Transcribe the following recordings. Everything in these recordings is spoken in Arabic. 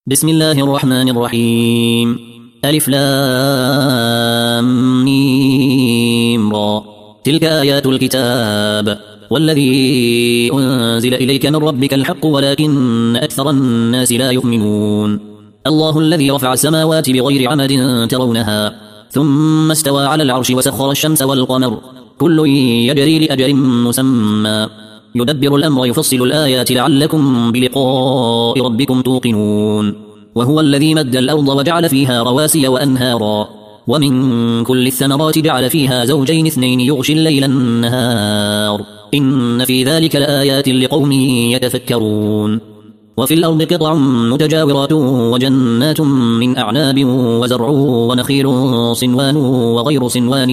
بسم الله الرحمن الرحيم. ألف لام ميم را. تلك آيات الكتاب والذي أنزل إليك من ربك الحق ولكن أكثر الناس لا يؤمنون. الله الذي رفع السماوات بغير عمد ترونها ثم استوى على العرش وسخر الشمس والقمر كل يجري لأجل مسمى يدبر الأمر يفصل الآيات لعلكم بلقاء ربكم توقنون. وهو الذي مد الأرض وجعل فيها رواسي وأنهارا ومن كل الثمرات جعل فيها زوجين اثنين يغشي الليل النهار إن في ذلك لآيات لقوم يتفكرون. وفي الأرض قطع متجاورات وجنات من أعناب وزرع ونخيل صنوان وغير صنوان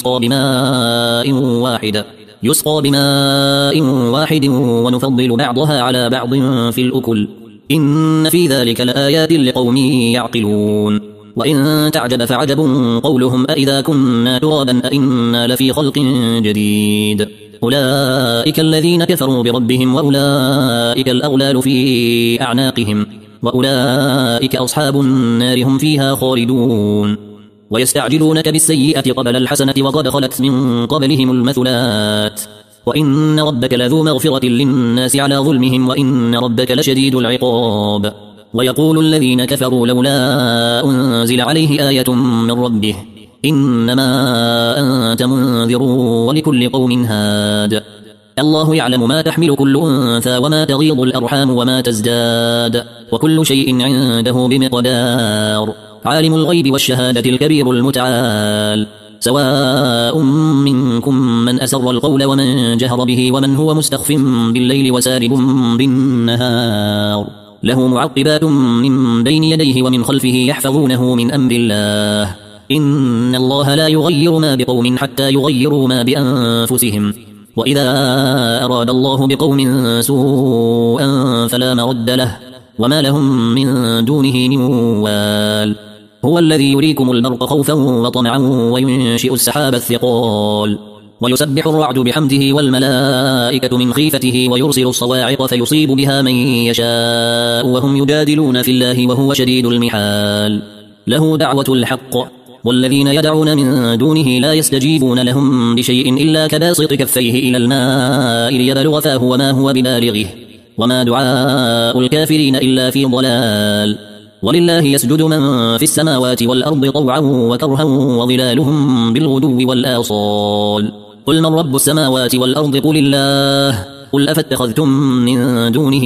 يسقى بماء واحد ونفضل بعضها على بعض في الأكل إن في ذلك لآيات لقوم يعقلون. وإن تعجب فعجب قولهم أإذا كنا ترابا أإنا لفي خلق جديد أولئك الذين كفروا بربهم وأولئك الأغلال في أعناقهم وأولئك أصحاب النار هم فيها خالدون. ويستعجلونك بالسيئة قبل الحسنة وقد خلت من قبلهم المثلات وإن ربك لذو مغفرة للناس على ظلمهم وإن ربك لشديد العقاب. ويقول الذين كفروا لولا أنزل عليه آية من ربه إنما أنت منذر ولكل قوم هاد. الله يعلم ما تحمل كل أنثى وما تغيض الأرحام وما تزداد وكل شيء عنده بمقدار. عالم الغيب والشهادة الكبير المتعال سواء منكم من أسر القول ومن جهر به ومن هو مستخف بالليل وسارب بالنهار له معقبات من بين يديه ومن خلفه يحفظونه من أمر الله إن الله لا يغير ما بقوم حتى يغيروا ما بأنفسهم وإذا أراد الله بقوم سوءا فلا مرد له وما لهم من دونه من وال. هو الذي يريكم البرق خوفا وطمعا وينشئ السحاب الثقال ويسبح الرعد بحمده والملائكة من خيفته ويرسل الصواعق فيصيب بها من يشاء وهم يجادلون في الله وهو شديد المحال. له دعوة الحق والذين يدعون من دونه لا يستجيبون لهم بشيء إلا كباسط كفيه إلى الماء ليبلغ فاه وما هو ببالغه وما دعاء الكافرين إلا في ضلال. ولله يسجد من في السماوات والأرض طوعا وكرها وظلالهم بالغدو والآصال. قل من رب السماوات والأرض قل الله قل أفاتخذتم من دونه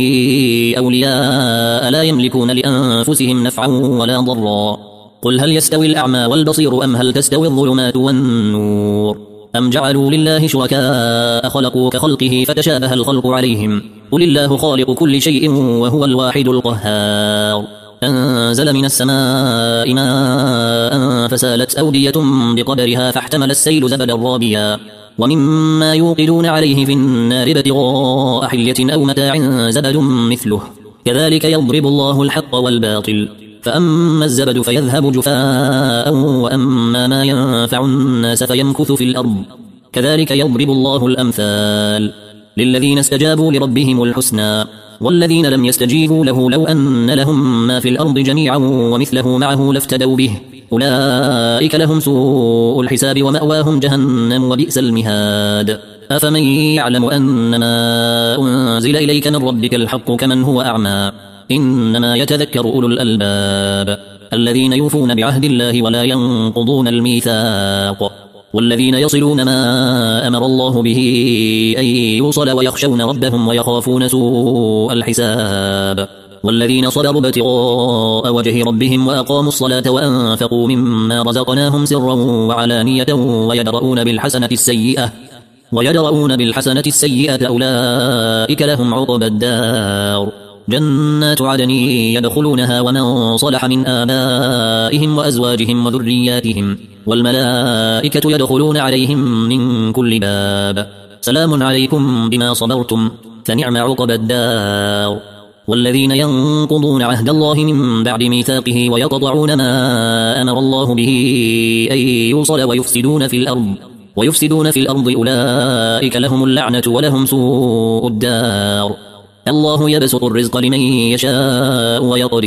أولياء لا يملكون لأنفسهم نفعا ولا ضرا. قل هل يستوي الأعمى والبصير أم هل تستوي الظلمات والنور أم جعلوا لله شركاء خلقوا كخلقه فتشابه الخلق عليهم قل الله خالق كل شيء وهو الواحد القهار. أنزل من السماء ماء فسالت أودية بقدرها فاحتمل السيل زبدا رابيا ومما يوقدون عليه في النار ابتغاء حلية أو متاع زبد مثله كذلك يضرب الله الحق والباطل فأما الزبد فيذهب جفاء وأما ما ينفع الناس فيمكث في الأرض كذلك يضرب الله الأمثال. للذين استجابوا لربهم الحسنى والذين لم يستجيبوا له لو أن لهم ما في الأرض جميعا ومثله معه لافتدوا به أولئك لهم سوء الحساب ومأواهم جهنم وبئس المهاد. أفمن يعلم أنما أنزل إليك من ربك الحق كمن هو أعمى إنما يتذكر أولو الألباب الذين يوفون بعهد الله ولا ينقضون الميثاق والذين يصلون ما أمر الله به أن يوصل ويخشون ربهم ويخافون سوء الحساب. والذين صبروا ابتغاء وجه ربهم وأقاموا الصلاة وأنفقوا مما رزقناهم سرا وعلانية ويدرؤون بالحسنة السيئة أولئك لهم عقبى الدار جنات عدن يدخلونها ومن صلح من آبائهم وأزواجهم وذرياتهم والملائكة يدخلون عليهم من كل باب سلام عليكم بما صبرتم فنعم عقبى الدار. والذين ينقضون عهد الله من بعد ميثاقه ويقطعون ما أمر الله به أن يوصل ويفسدون في الأرض أولئك لهم اللعنة ولهم سوء الدار. الله يبسط الرزق لمن يشاء ويقدر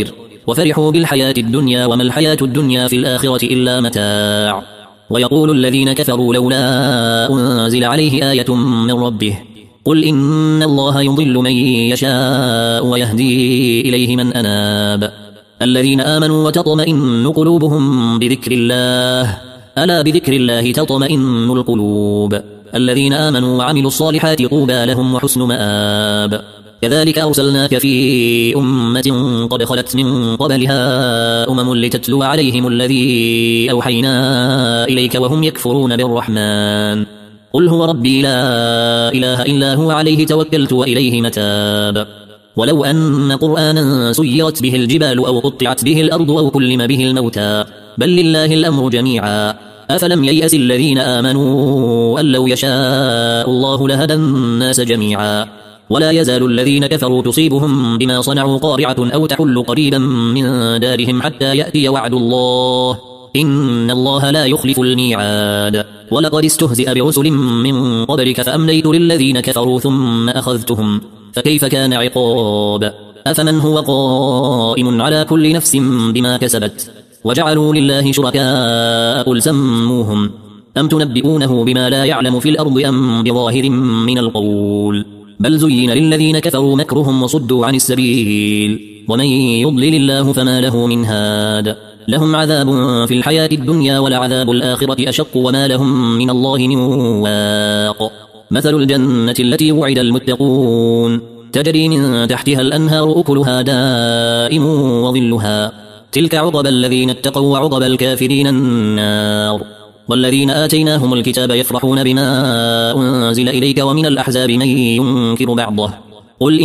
وفرحوا بالحياة الدنيا وما الحياة الدنيا في الآخرة إلا متاع. ويقول الذين كفروا لولا أنزل عليه آية من ربه قل إن الله يضل من يشاء ويهدي إليه من أناب. الذين آمنوا وتطمئن قلوبهم بذكر الله ألا بذكر الله تطمئن القلوب. الذين آمنوا وعملوا الصالحات طوبى لهم وحسن مآب. كذلك أرسلناك في أمة قد خلت من قبلها لتتلو عليهم الذي أوحينا إليك وهم يكفرون بالرحمن قل هو ربي لا إله إلا هو عليه توكلت وإليه متاب. ولو أن قرآنا سيرت به الجبال أو قطعت به الأرض أو كلم به الموتى بل لله الأمر جميعا أفلم ييأس الذين آمنوا أن لو يشاء الله لهدى الناس جميعا. ولا يزال الذين كفروا تصيبهم بما صنعوا قارعة أو تحل قريبا من دارهم حتى يأتي وعد الله إن الله لا يخلف الميعاد. ولقد استهزئ برسل من قبلك فأمليت للذين كفروا ثم أخذتهم فكيف كان عقاب. أفمن هو قائم على كل نفس بما كسبت وجعلوا لله شركاء قل سموهم أم تنبئونه بما لا يعلم في الأرض أم بظاهر من القول بل زين للذين كفروا مكرهم وصدوا عن السبيل ومن يضلل الله فما له من هاد. لهم عذاب في الحياة الدنيا ولعذاب الآخرة أشق وما لهم من الله من واق. مثل الجنة التي وعد المتقون تجري من تحتها الأنهار أكلها دائم وظلها تلك عقبى الذين اتقوا وعقبى الكافرين النار. والذين آتيناهم الكتاب يفرحون بما أنزل إليك ومن الأحزاب من ينكر بعضه قل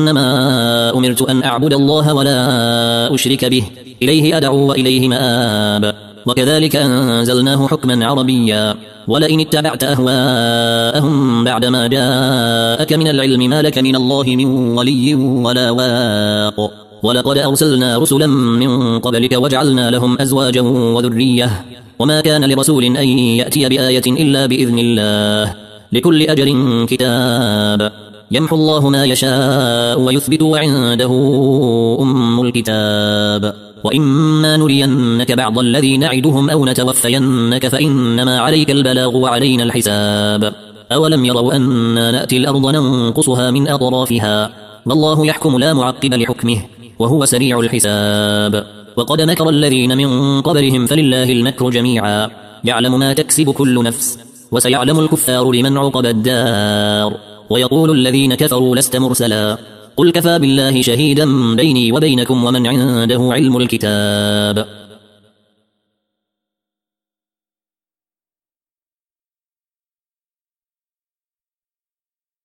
إنما أمرت أن أعبد الله ولا أشرك به إليه أدعو وإليه مآب. وكذلك أنزلناه حكما عربيا ولئن اتبعت أهواءهم بعدما جاءك من العلم ما لك من الله من ولي ولا واق. ولقد أرسلنا رسلا من قبلك وجعلنا لهم أزواجا وذرية وما كان لرسول أن يأتي بآية إلا بإذن الله لكل أجل كتاب يمحو الله ما يشاء ويثبت وعنده أم الكتاب. وإما نرينك بعض الذي نعدهم أو نتوفينك فإنما عليك البلاغ وعلينا الحساب. أولم يروا أنا نأتي الأرض ننقصها من أطرافها والله يحكم لا معقب لحكمه وهو سريع الحساب. وقد مكر الذين من قبلهم فلله المكر جميعا يعلم ما تكسب كل نفس وسيعلم الكفار لمن عقب الدار. ويقول الذين كفروا لست مرسلا قل كفى بالله شهيدا بيني وبينكم ومن عنده علم الكتاب.